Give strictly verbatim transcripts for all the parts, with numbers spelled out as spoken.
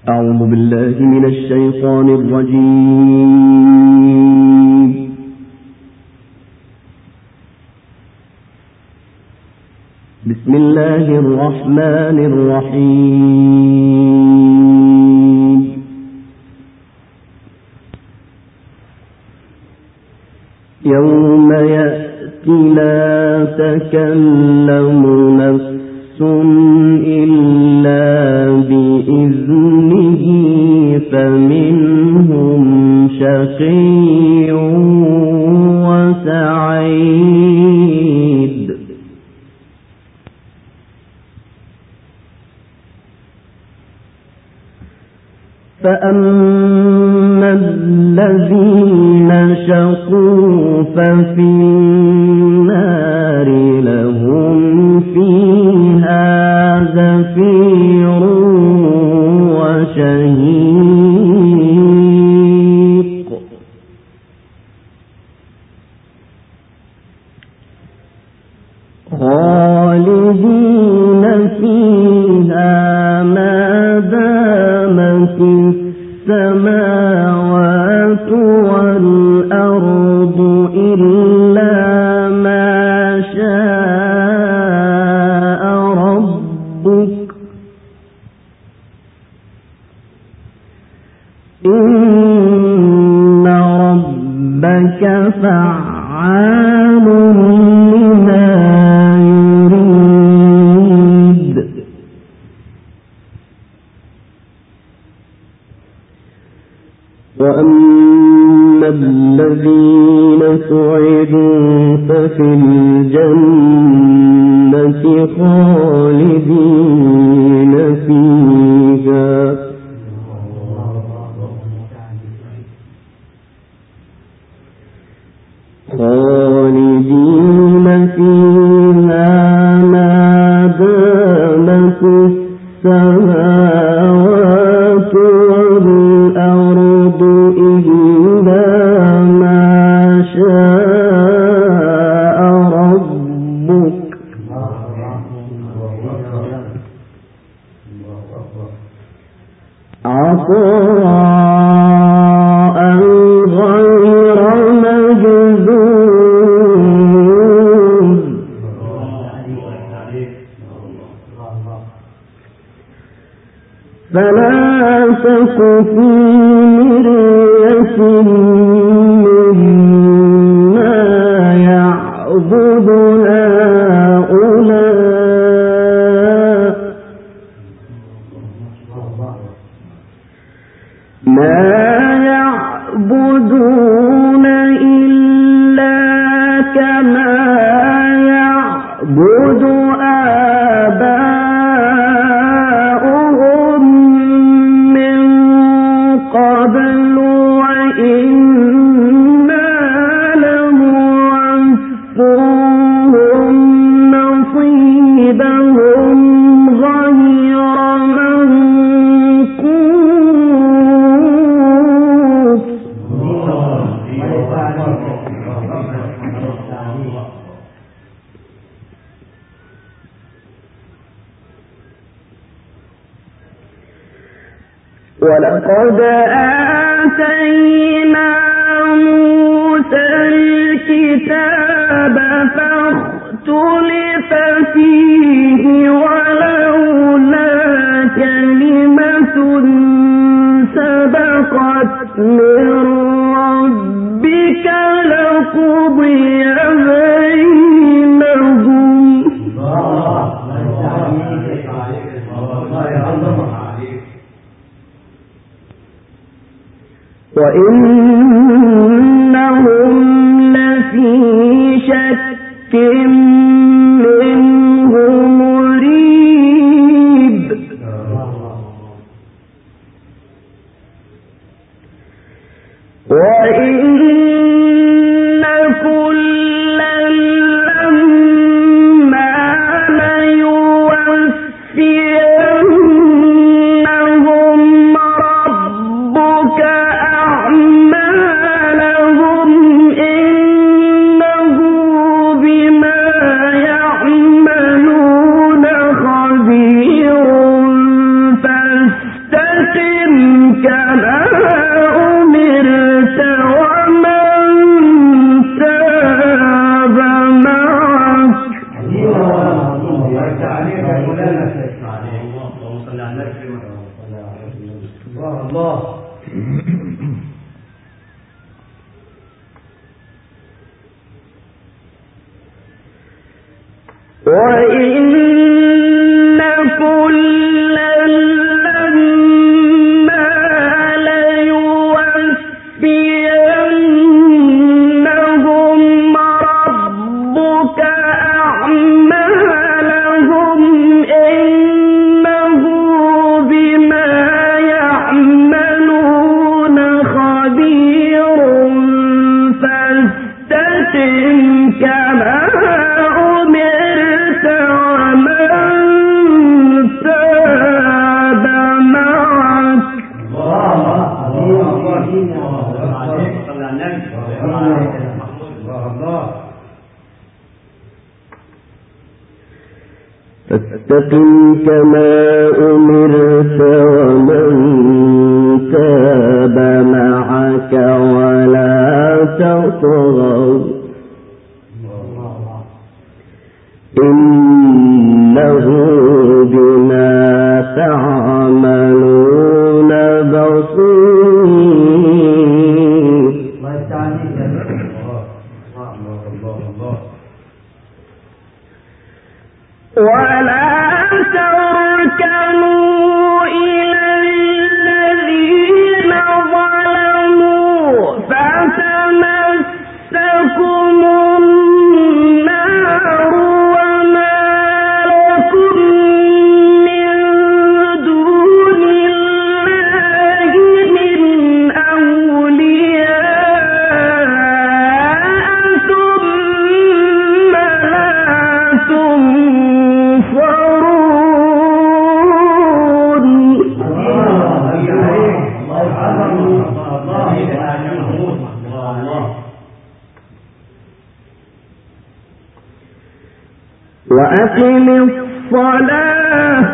أعوذ بالله من الشيطان الرجيم. بسم الله الرحمن الرحيم. يوم يأتي لا تكلم نفس إلا بإذنه فمنهم شقي وسعيد. فأما الذين شقوا ففي النار لهم فيها زفير وشهيق. خالدين فيها ما دامت السماوات والأرض إلا ما شاء ربك إن ربك فعال لما يريد. وأما الذين سعدوا ففي الجنة خالدين فيها خالدين فيها ما دامت السماوات والأرض إلا ما شاء ربك عطاء غير مجذوذ. فلا تك في مرية مما يعبد هؤلاء ما يعبدون إلا كما يعبد آباؤهم من قبل وإنا لموفوهم نصيبهم غير منقوص. ولقد آتينا موسى الكتاب فاختلف فيه ولولا كلمة سبقت من ربك لقضي بينهم. وإنهم لفي شك منه مريب. وإن كلا لما ليوفينهم ربك أعمالهم إنه بما يعملون خبير. فاستقم الله. وإن كلا لما ليوفينهم ربك أعمالهم إنه بما يعملون خبير فاستقم كما فاستقم كما أمرت ومن تاب معك ولا تطغوا إنه بما تعملون بصير. ولا تركنوا إلى الذين ظلموا فتمسكم النار وما لكم من دون الله من أولياء ثم لا تنصرون. وأقم الصلاة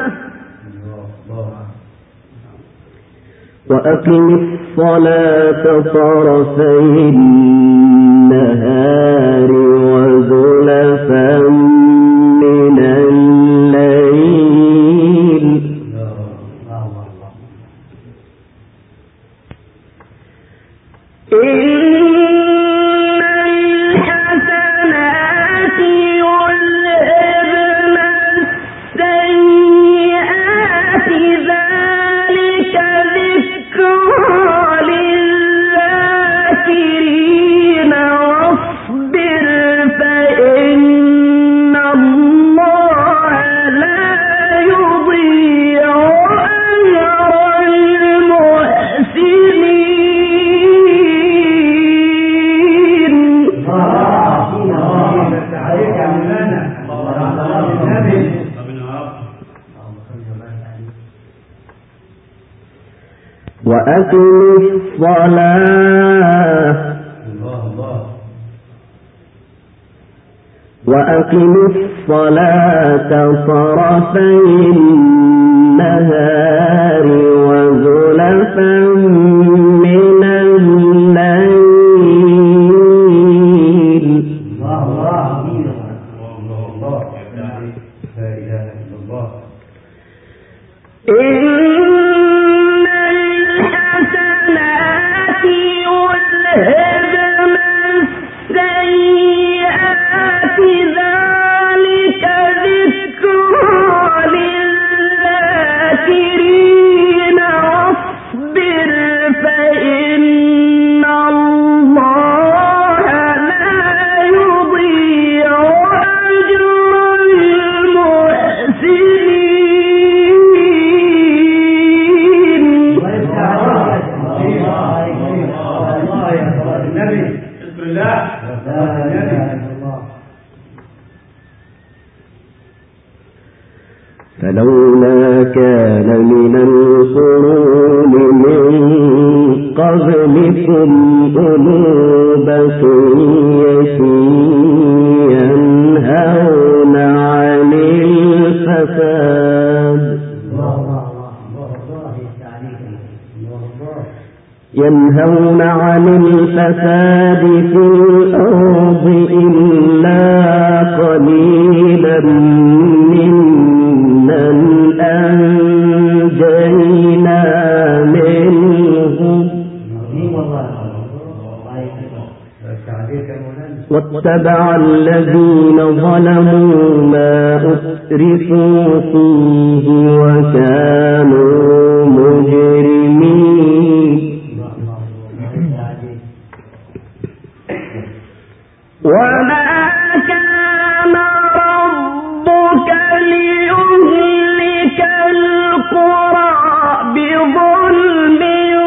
وأقم الصلاة طرفي النهار وزلفا من الليل إن الحسنات يذهبن السيئات ذلك ذكرى للذاكرين واصبر فإن الله لا يضيع أجر المحسنين. وأقم الصلاة وأقم الصلاة طرفي النهار وزلفا من الليل إن الحسنات يذهبن السيئات ذلك ذكرى للذاكرين واصبر فإن الله لا يضيع أجر المحسنين. فلولا كان من القرون من قبلكم أولو بقية ينهون عن الفساد ينهون عن الفساد في الأرض إلا قليلا ممن أنجينا أخرجنا منهم واتبع الذين ظلموا ما أسرفوا فيه وكانوا مجرمين وما كان ربك ليهلك القرى بظلم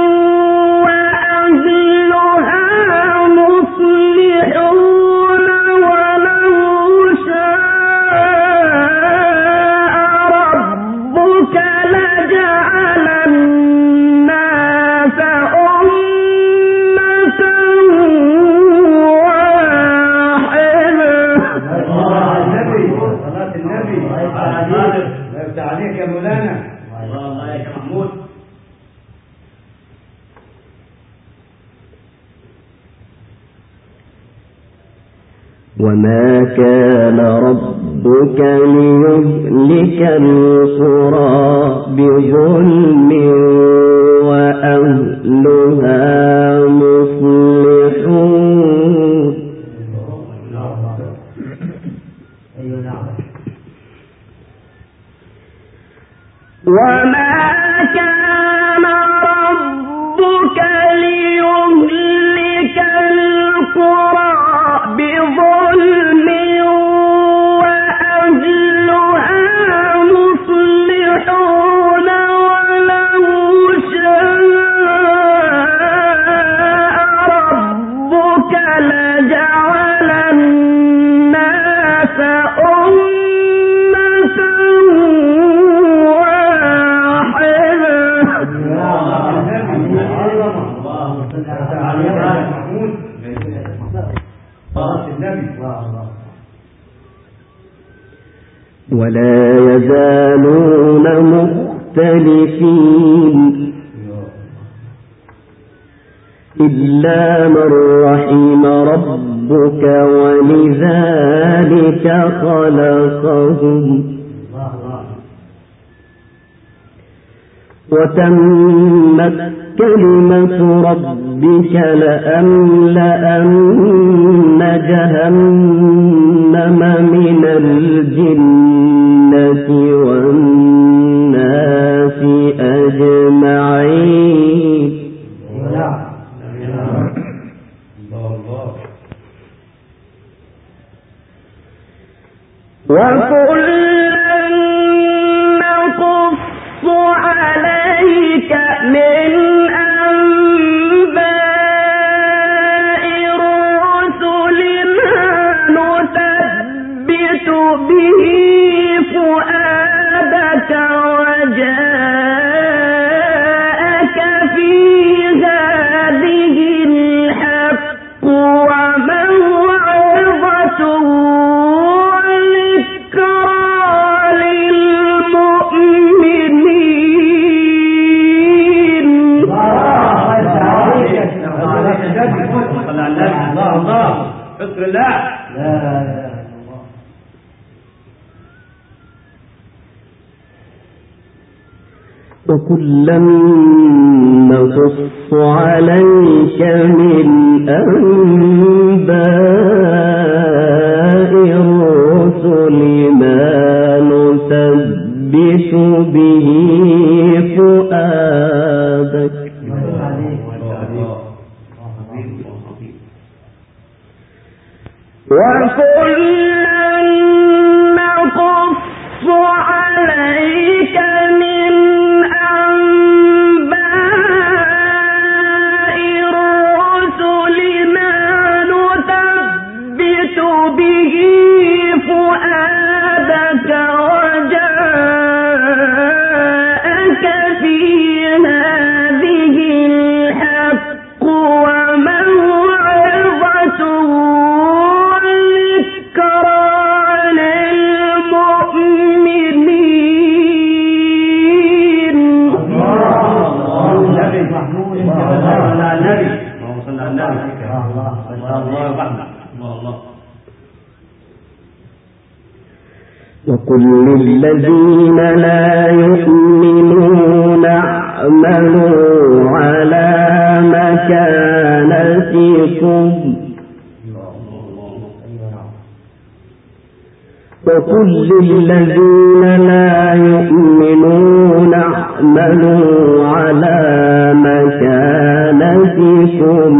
وأهلها مصلحون ولو شاء ربك لجعل الناس أمة عليك يا مولانا. الله عليك يا محمود. وما كان ربك ليهلك القرى بظلم وأهلها مصلحون وما كان ربك ليهلك القرى بظلم وأهلها مصلحون ولو شاء ربك لجعل الناس أمة ولا يزالون مختلفين إلا من رحم ربك ولذلك خلقهم وتمت كلمة ربك لأملأن جهنم من الجنة والناس أجمعين وكلا نقص عليك من أنباء الرسل ما نثبت به فؤادك وجاءك في هذه الحق وموعظة وكلا نقص عليك من أنباء الرسل ما نثبت به فؤادك وكلا نقص عليك من أنباء الرسل ما نثبت به فؤادك وجاءك في هذه الحق وموعظة وقل للذين لا يؤمنون اعملوا على مكانتكم وقل للذين لا يؤمنون اعملوا على مكانتكم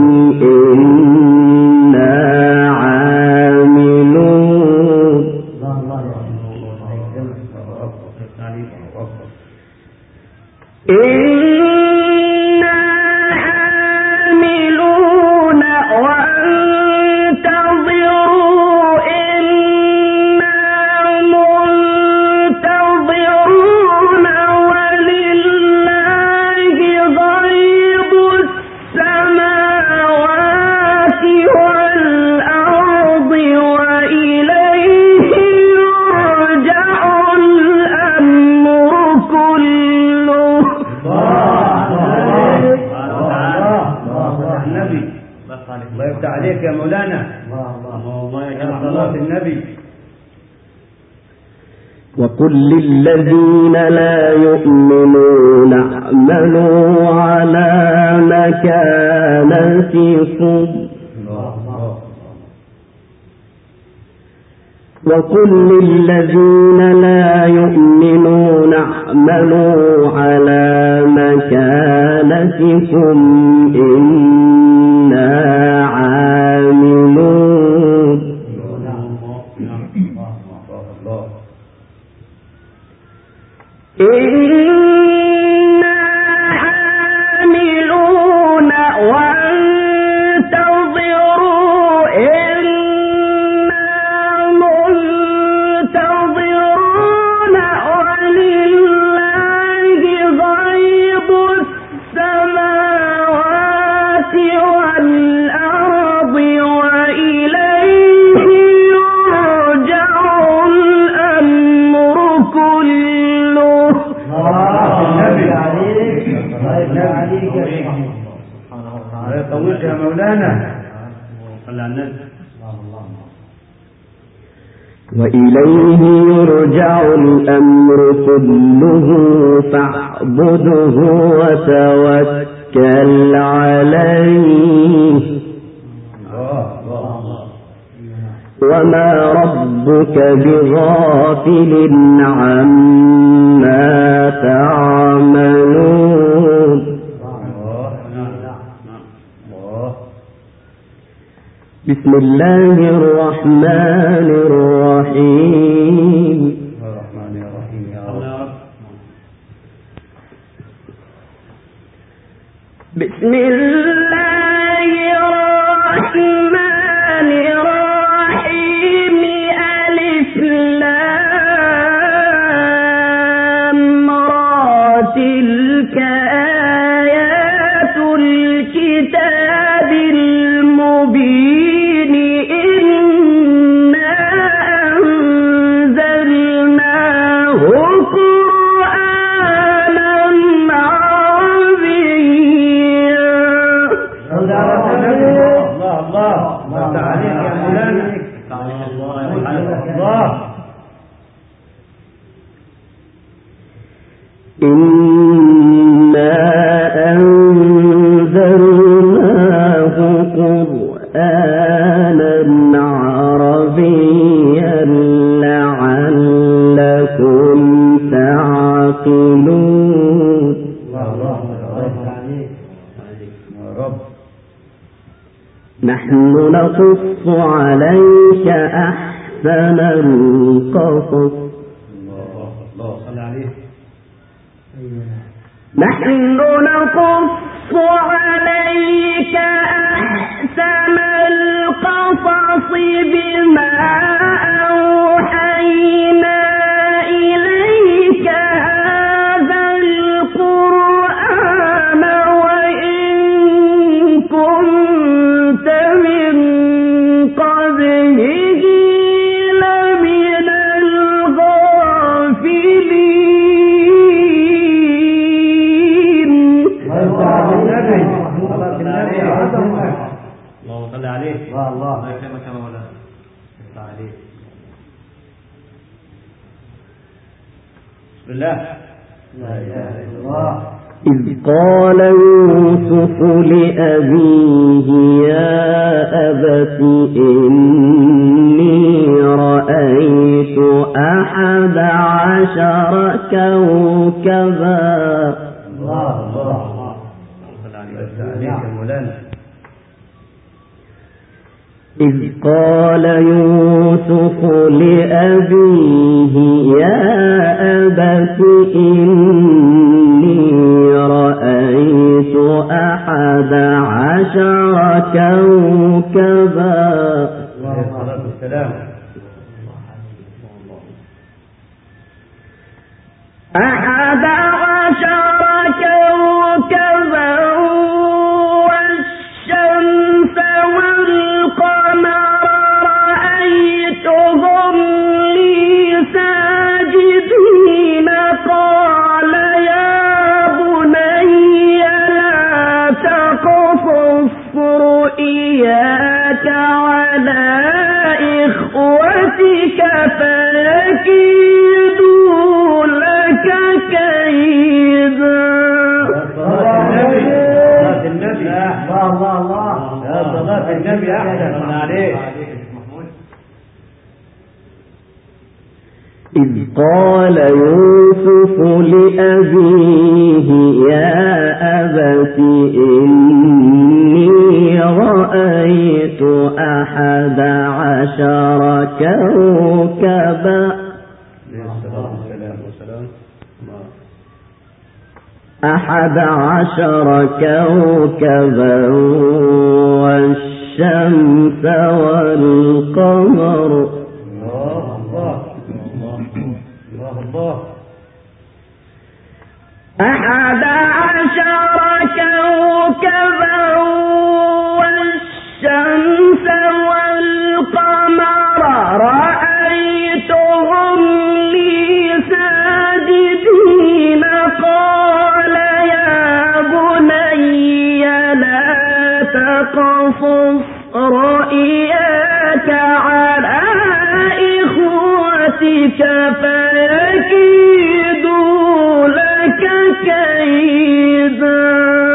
إنا عاملون إنا عاملون وانتظروا إنا منتظرون ولله غيب السماوات والأرض وإليه يرجع الأمر كله. الله يفتح عليك يا مولانا. الله يجعل صلاة النبي. وقل للذين لا يؤمنون اعملوا على مكانتكم وقل للذين لا يؤمنون اعملوا على مكانتكم إنا عاملون إنا عاملون وانتظروا إنا منتظرون ولله غيب السماوات والأرض وإليه يرجع الأمر كله. الله يطولك يا مولانا. وإليه يرجع الأمر كله فاعبده وتوكل عليه وما ربك بغافل عما تعملون. بسم الله الرحمن الرحيم. الرحمن الرحيم يا رب. بسم الله الرحمن الرحيم. ألف لام را تلك آيات الكتاب المبين إنا أنزلناه قرآنا عربيا. الله الله الله عليك يا مولانا. الله إنا أنزلناه قرآنا عربيا لعلكم تعقلون. نحن نقص عليك أحسن القصص نحن نقص عليك أحسن القصص بما أوحينا إليك هذا القرآن وإن كنت من قبله لمن الغافلين. اللهم صل عليه. الله الله يكرمك يا مولانا. صل عليه. بسم الله. لا اله الا الله. إذ قال يوسف لأبيه يا أبت إني رأيت أحد عشر كوكبا. الله الله الله. إذ قال يوسف لأبيه يا أبت إني رأيت أحد عشر كوكبا. أحد عشر كوكبا والشمس والقمر رأيتهم لي ساجدين. قال يا بني لا تقصص رؤياك على إخوتك فيكيدوا لك كيدا. صلاة النبي. الله الله الله. يا صلاة النبي أحسن عليك. إذ قال يوسف لأبيه يا أبت إني رأيت أحد عشر كوكبا أحد عشر كوكبا والشمس والقمر. أحد عشر كوكبا والشمس والقمر رأيتهم لي ساجدين. قال يا بني لا تقصص رؤياك على إخوتك فيكيدوا لك كيدا.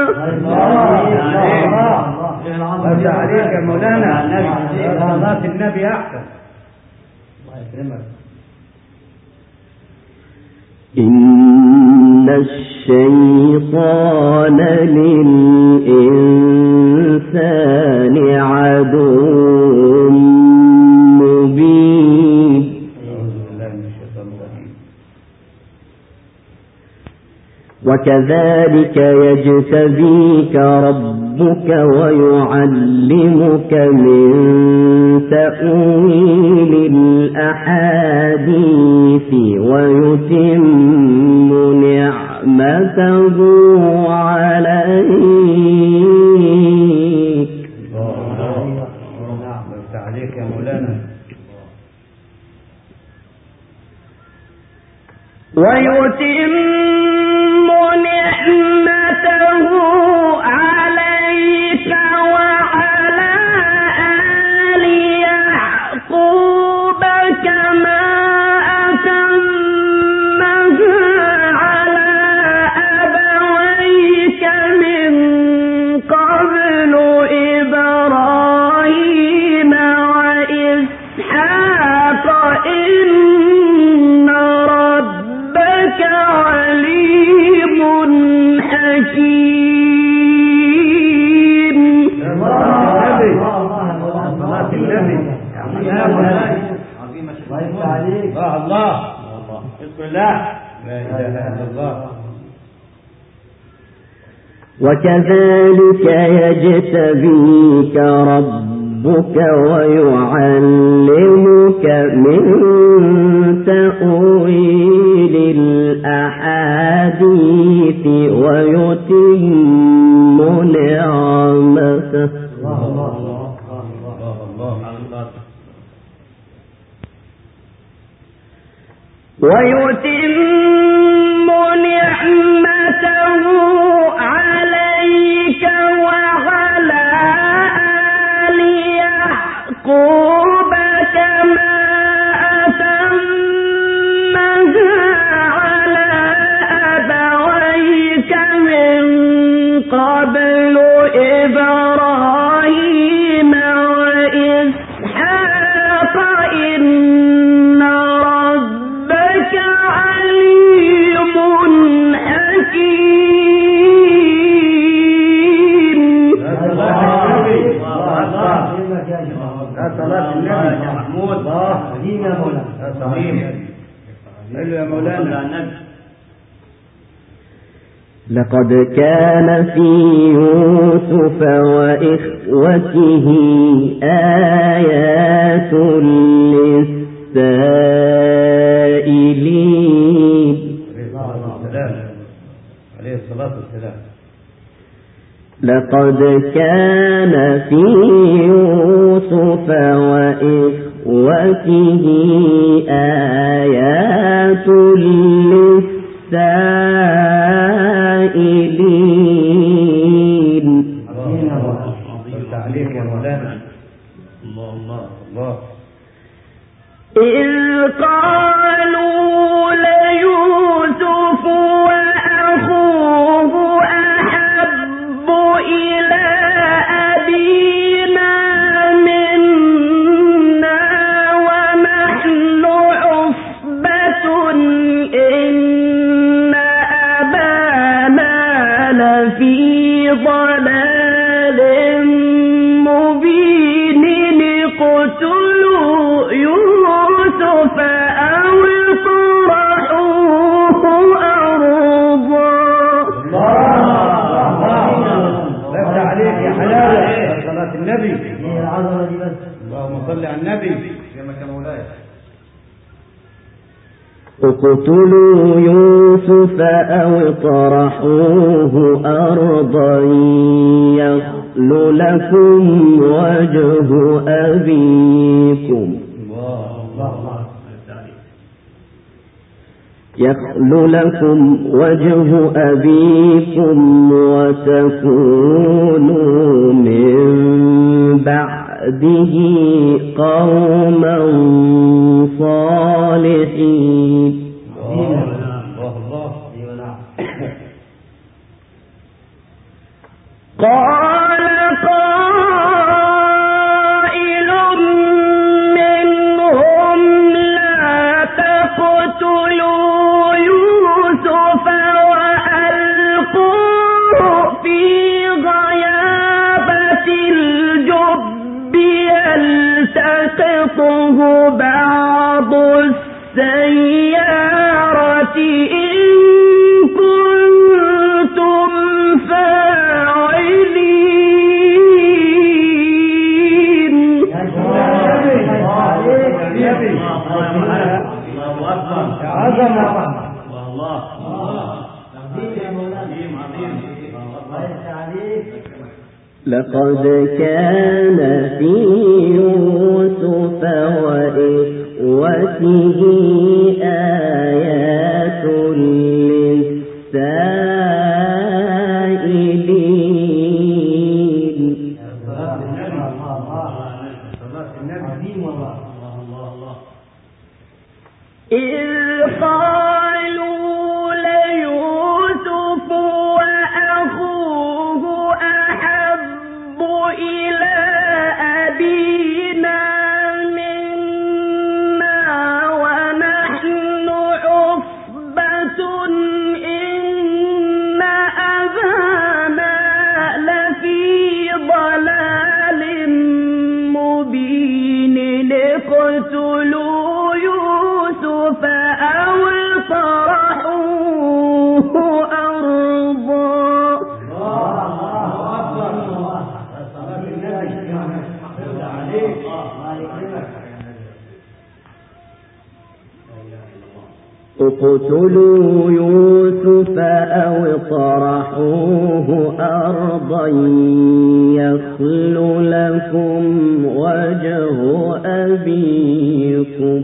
الله عليك يا مولانا. صلاة النبي أحسن. الله يكرمك. إن الشيطان للإنسان عدو مبين. وكذلك يجتبيك ربك ويعلمك من تأويل الأحاديث ويتم نعمته عليك. الله عليك يا مولانا. ويتم نعمته عليك وعلى آل يعقوب كما أتمها على أبويك من قبل إبراهيم وإسحاق إن ربك عليم حكيم. صلاة النبي. الله الله. بسم الله. لا إله إلا الله. وكذلك يجتبيك ربك ويعلمك من تأويل الأحاديث ويتم نعمته ويتم نعمته عليك وعلى آل يعقوب كما أتمها على أبويك من إبراهيم وإسحاق إن ربك عليم حكيم. صلاة النبي محمود الله قديم يا مولانا قديم يا مولانا. لقد كان في يوسف وإخوته آيات للسائلين. عليه الصلاة والسلام. لقد كان في يوسف وإخوته آيات للسائلين. عليك يا مولانا. الله الله الله. إذ قالوا ليوسف وأخوه أحب إلى أبينا منا ونحن عصبة إن أبانا لفي ضلال مبين. اقتلوا يوسف أو اطرحوه أرضا. الله عليك يا حلاوة صلاة النبي. اللهم صل على النبي. اقتلوا يوسف أو اطرحوه أرضا يخل لكم وجه أبيكم يخل لكم وجه أبيكم وتكونوا من بعده قوما صالحين. قال قائل منهم لا تقتلوا يوسف وألقوه في غيابة الجب يلتقطه بعض السيارة إن كنتم فاعلين. لقد كان في يوسف وإخوته آيات للسائلين. إذ قالوا ليوسف وأخوه أحب إلى أبينا منا ونحن عصبة إن أبانا لفي ضلال مبين. اقتلوا يوسف أو اطرحوه أرضا. اقتلوا يوسف أو اطرحوه أرضا يخل لكم وجه أبيكم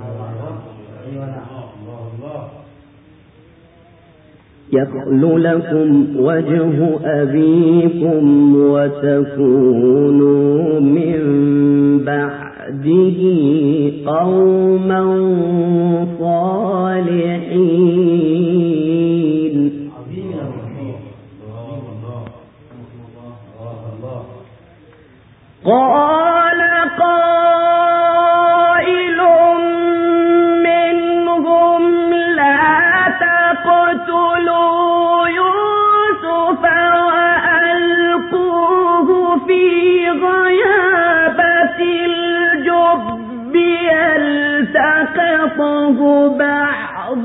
يخل لكم وجه أبيكم وتكونوا من بعده قوما صالحين. قال قائل منهم لا تقتلوا يوسف وألقوه في غيابة الجب يلتقطه بعض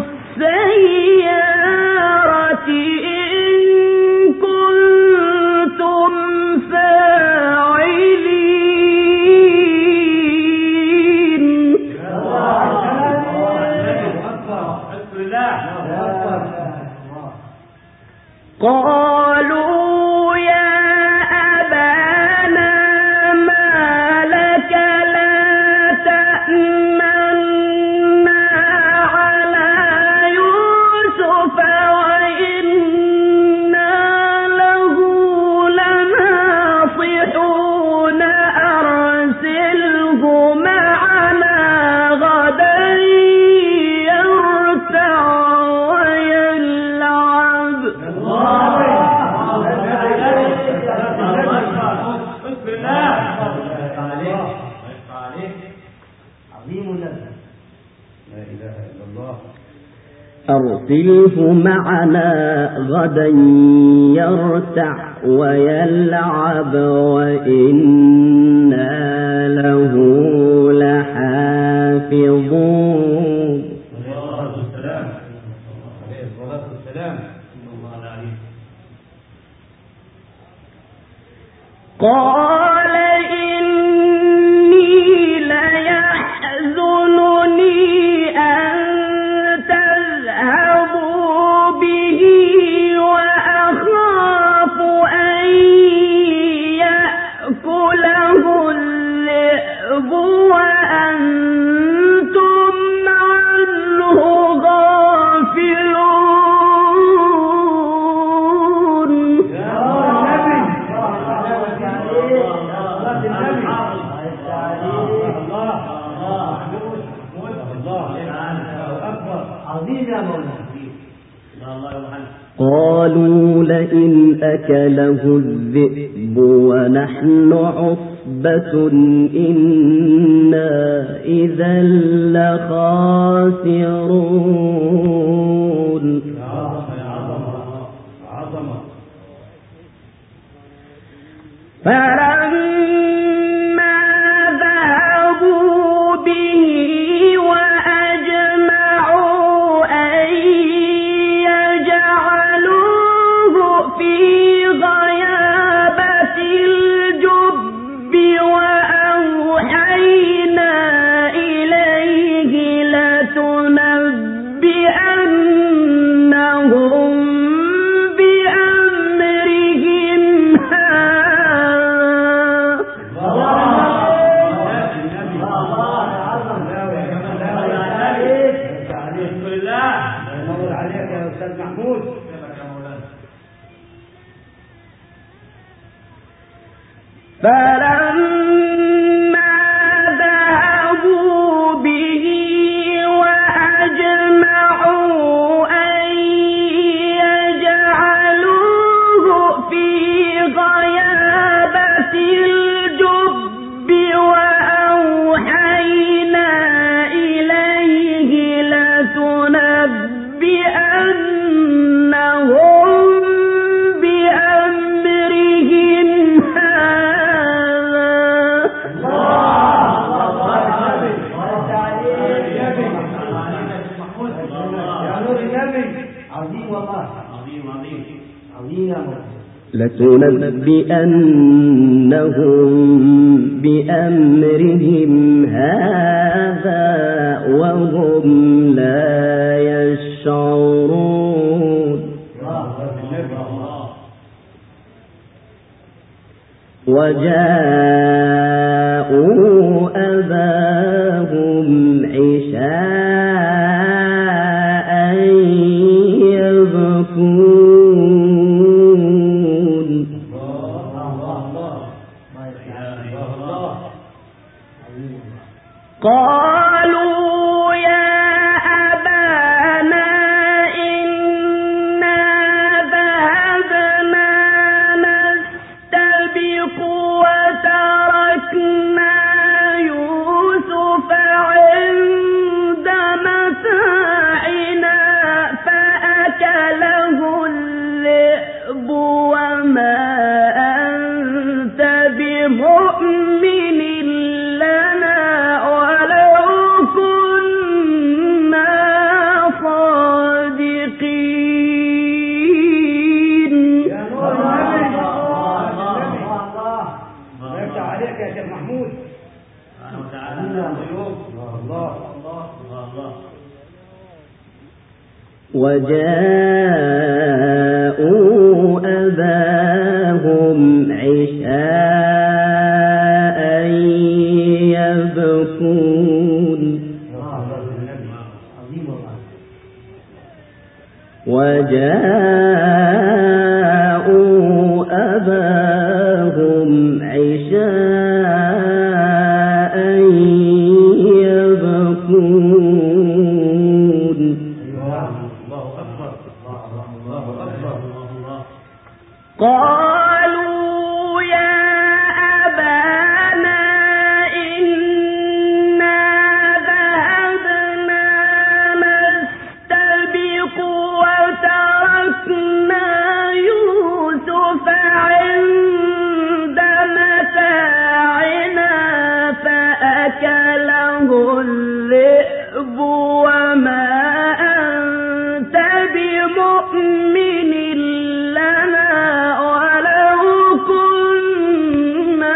السيارة إن كنتم فاعلين. قالوا يا أبانا ما لك لا تأمنا على يوسف وإنا له لناصحون أرسله معنا غدا يرتع ويلعب. أرسله معنا غدا يرتع ويلعب وإنا له لحافظون. قال إني ليحزنني أن تذهبوا به وأخاف أن يأكله الذئب وأنتم عنه غافلون. قالوا لئن أكله الذئب ونحن عصبة إنا إذا لخاسرون. فلما ذهبوا به وأجمعوا أن يجعلوه في غيابة الجب وأوحينا إليه لتنبئنهم بأمرهم فلما ذهبوا به وأجمعوا أن يجعلوه في غيابة الجب وأوحينا إليه لتنبئنهم بأمرهم لتنبئنهم بأمرهم هذا وهم لا يشعرون. وجاءوا أباهم عشاء يبكون. قالوا يا أبانا إنا ذهبنا نستبق وتركنا أكله الذئب وما أنت بمؤمن لنا ولو كنا صادقين. يا نور النبي الله يفتح عليك يا شيخ محمود. سبحانه وتعالى الله الله الله. وجاءوا أباهم عشاء يبكون وجاءوا أباهم عشاء يبكون. قالوا يا أبانا إنا ذهبنا نستبق وتركنا يوسف عند متاعنا فأكله الذئب وما أنت بمؤمن لنا ولو كنا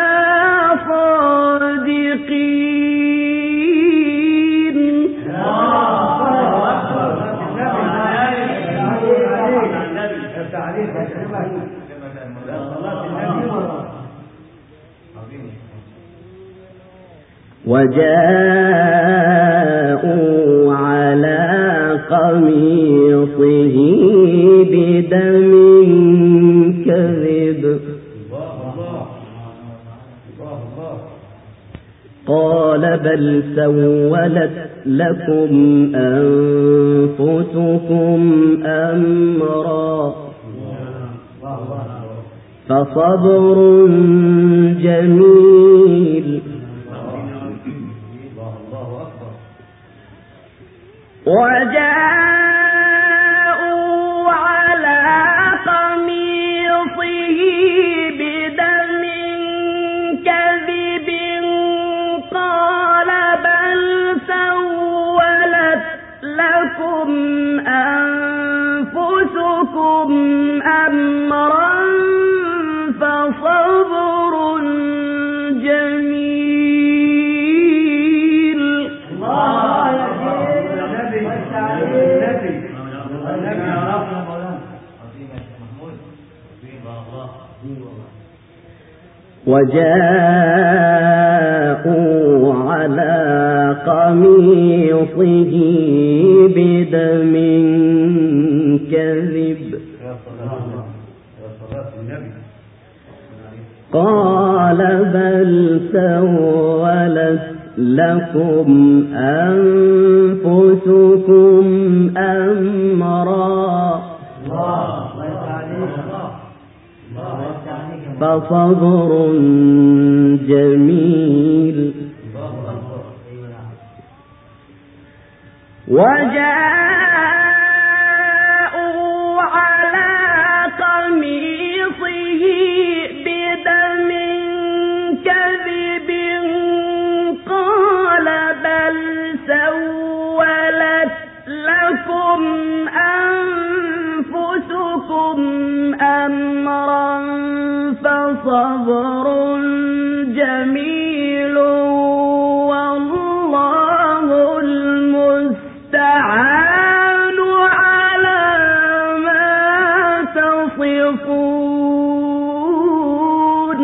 صادقين. وجاءوا على قميصه بدم كذب قال بل سولت لكم أنفسكم أمرا فصبر جميل وجاءوا على قميصه بدم كذب قال بل سولت لكم أنفسكم أمرا فصبر جميل. وجاءوا على قميصه بدم كذب قال بل سولت لكم أنفسكم أمرا فصبر جميل. وجاءوا على قميصه بدم كذب قال بل سولت لكم أنفسكم أمرا فصبر جميل والله المستعان على ما تصفون.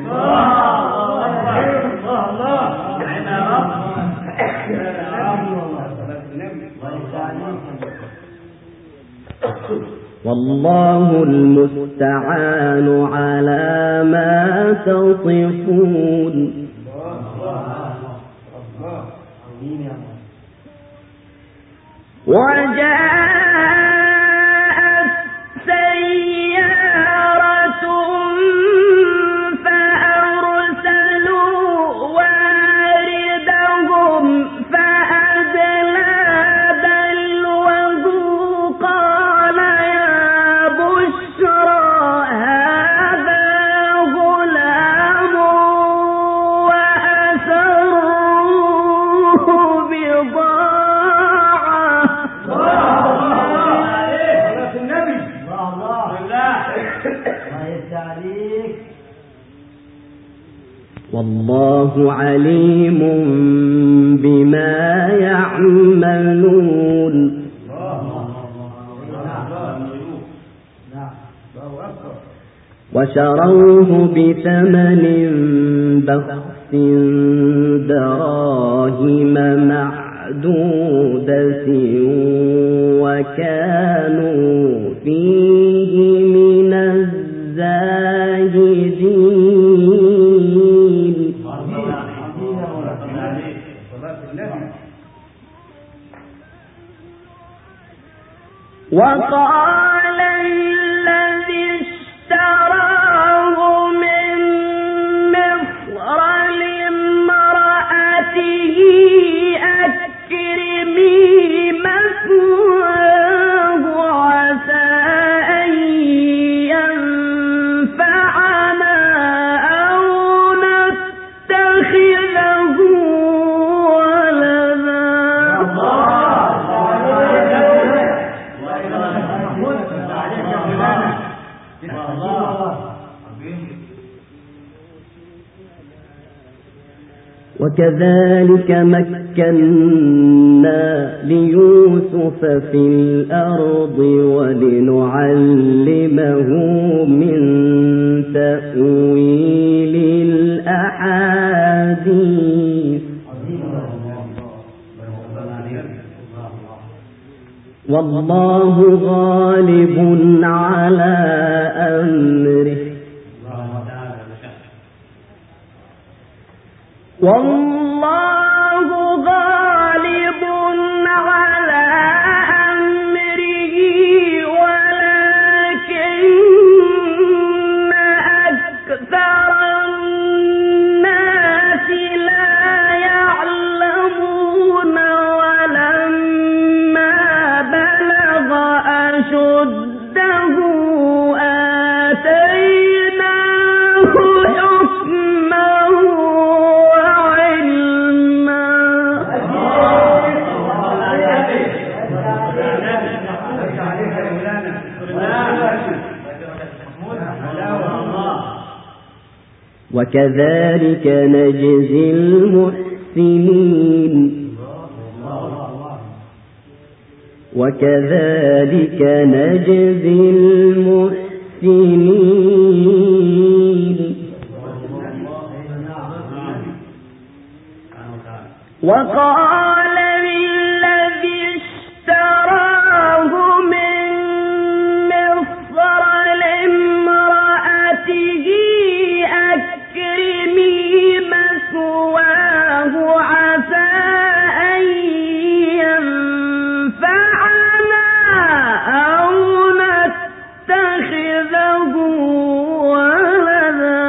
والله المستعان على ما تصفون. وجاءت سيارة فأرسلوا واردهم فأدلى دلوه قال يا والله عليم بما يعملون وشروه بثمن بخس دراهم معدودة وكانوا فيه من الزاهدين. وقال الذي اشتراه من مصر لامرأته أكرمي مثواه عسى أن ينفعنا أو نتخذه ولدا. وكذلك مكنا ليوسف في الأرض ولنعلمه من تأويل الأحاديث والله غالب على أمره والله غالب على أمره ولكن أكثر الناس لا يعلمون. ولما بلغ أشده آتيناه حكما وكذلك نجزي المحسنين وكذلك نجزي المحسنين. وقال للذي اشتراه من مصر لامرأته أكرمي مثواه عسى أن ينفعنا أو نتخذه ولدا.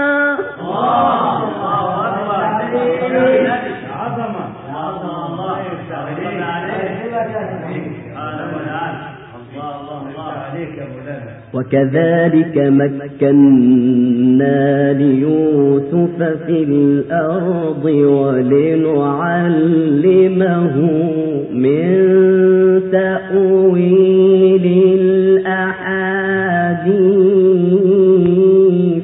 وكذلك مكنا ليوسف في الأرض ولنعلمه من تأويل الأحاديث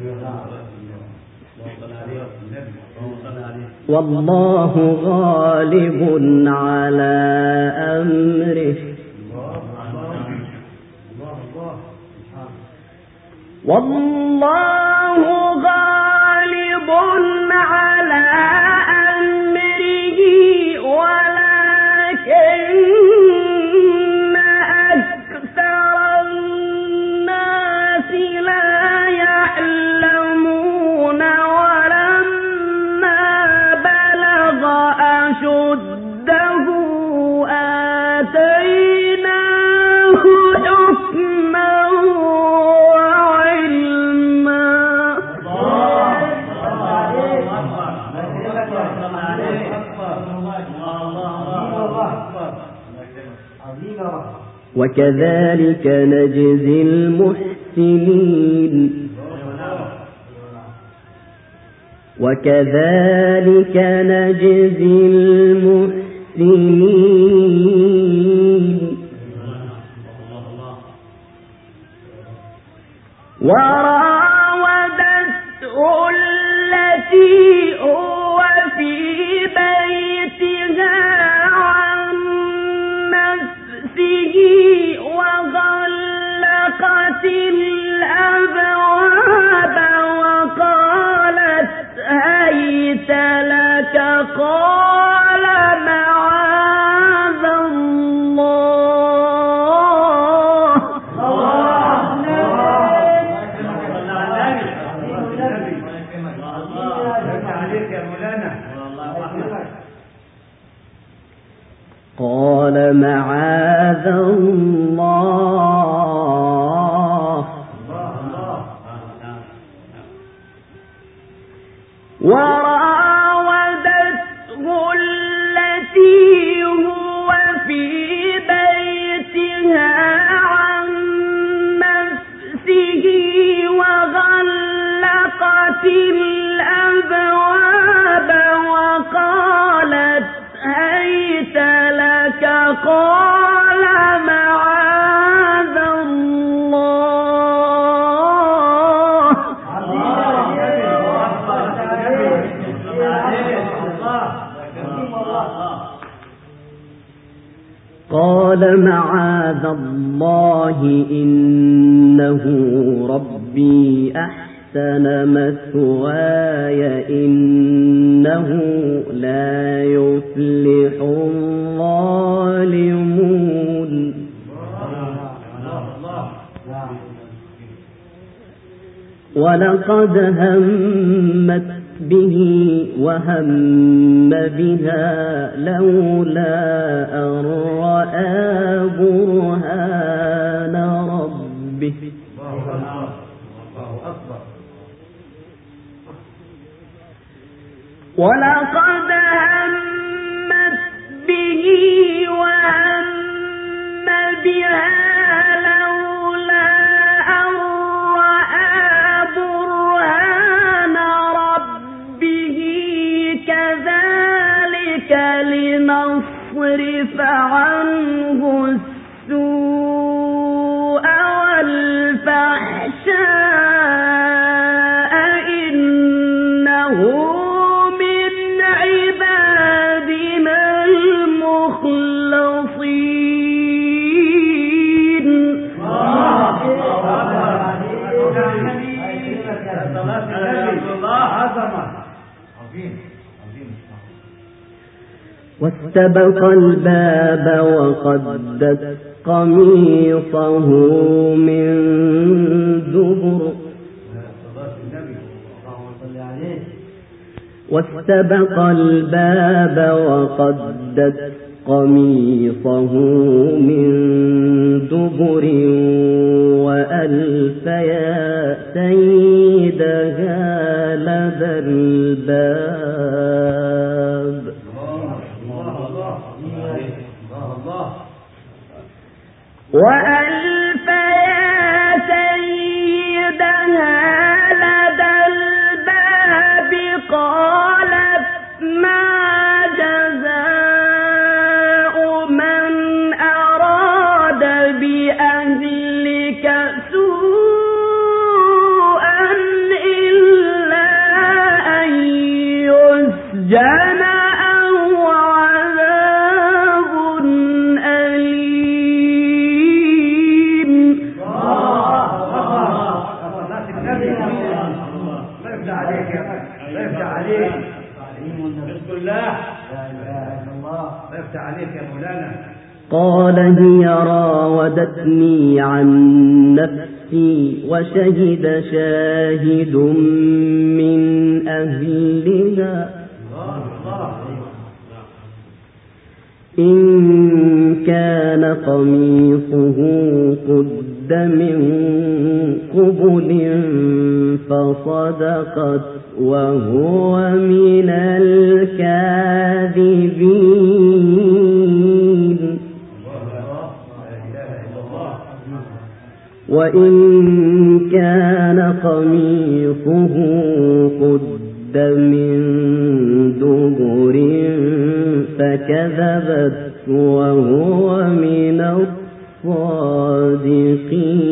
والله غالب على أمره والله غالب على أمره ولكن أكثر الناس لا يعلمون. ولما بلغ أشده آتيناه حكما وكذلك نجزي المحسنين وكذلك نجزي المحسنين. وراود التي هو في بيتها عن نفسه وغلقت الأبواب وقالت هيت لك قال معاذ الله قال معاذ الله وراودته التي هو في بيتها عن نفسه وغلقت الأبواب وقالت هيت لك قال معاذ الله قال معاذ الله إنه ربي أحسن مثواي إنه لا يفلح الظالمون ولقد همت به وهم بها لولا أن رأى برهان ربه ولقد همت به وهم بها لولا أن رأى برهان ربه كذلك لنصرف عنه السوء والفحشاء إنه واستبق الباب وقدت قميصه من دبر واستبق الباب وقدت قميصه من دبر وألف يا سيدها لدى الباب وألف يا سيدها لدى الباب قالت ما جزاء من أراد بأهلك سوءا إلا أن يسجن أو عذاب أليم. قال هي راودتني عن نفسي وشهد شاهد من أهلها إن كان قميصه قد من قبل فصدقت وهو من الكاذبين وإن كان قميصه قد من دبر فكذبت وهو من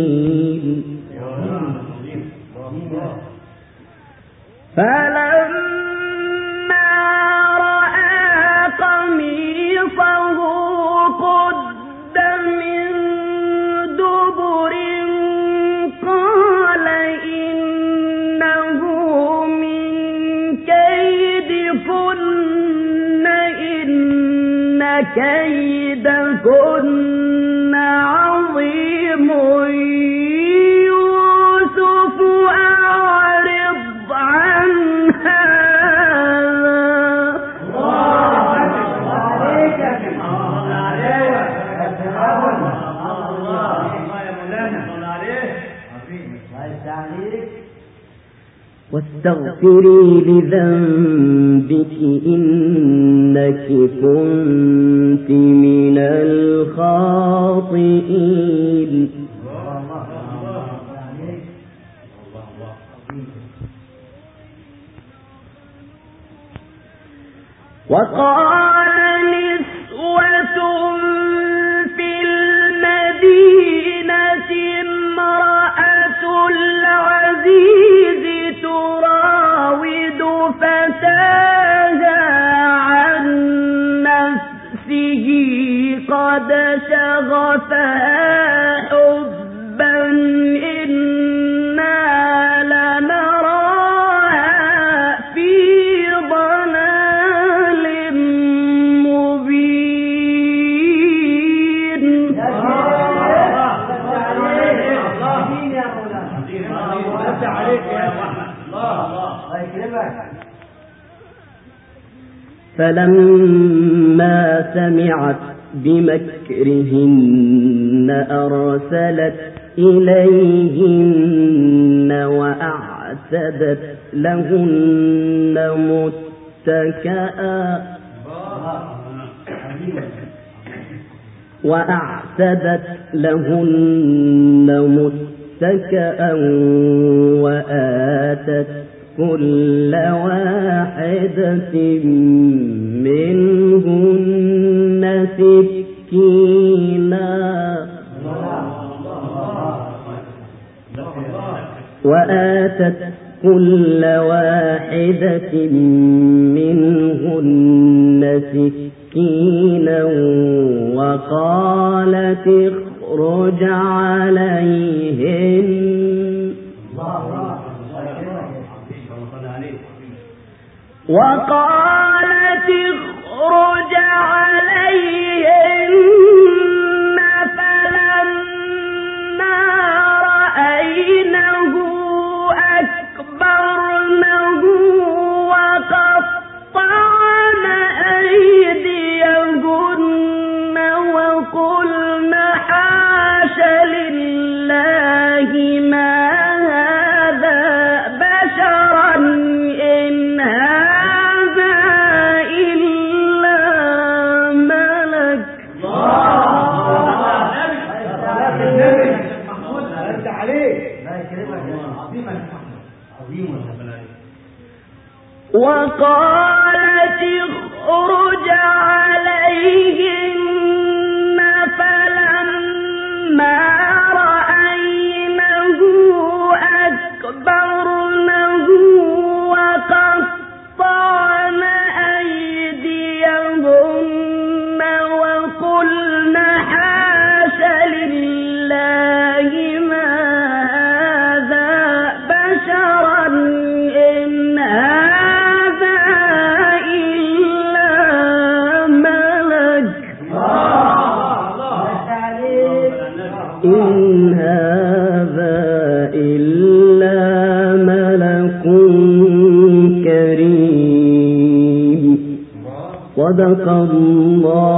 الصادقين. فلما كيدكن عظيم يوسف أعرض عن هذا. واستغفري لذنبك إنك كنت من الخاطئين. وقال نسوة في المدينة امرأة العزيز تراود فتاها عن نفسه قد شغفها حبا إنا لنراها في ضلال مبين. فلما سمعت بمكرهن أرسلت إليهن وأعتدت لهن متكئا وأعتدت لهن متكئا وآتت كل واحدة منهن سكينا وآتت كل واحدة منهن سكينا وقالت اخرج عليهن وقالت اخرج عليهن فلما رأينه أكبرنه وقطعن أيديهن وقلن حاش لله ما هذا بشرا إن هذا إلا ملك. وقالت اخرج عليهن فلما رأينه أكبرنه وقطعن أيديهن وقلن حاش لله ما هذا بشرا إن هذا إلا ملك. إن هذا إلا ملك كريم. صدق الله